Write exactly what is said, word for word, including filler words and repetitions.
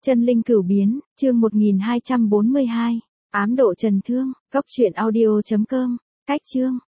Chân linh cửu biến, chương một nghìn hai trăm bốn mươi hai. Ám độ trần thương, góc truyện audio chấm com. Cách chương.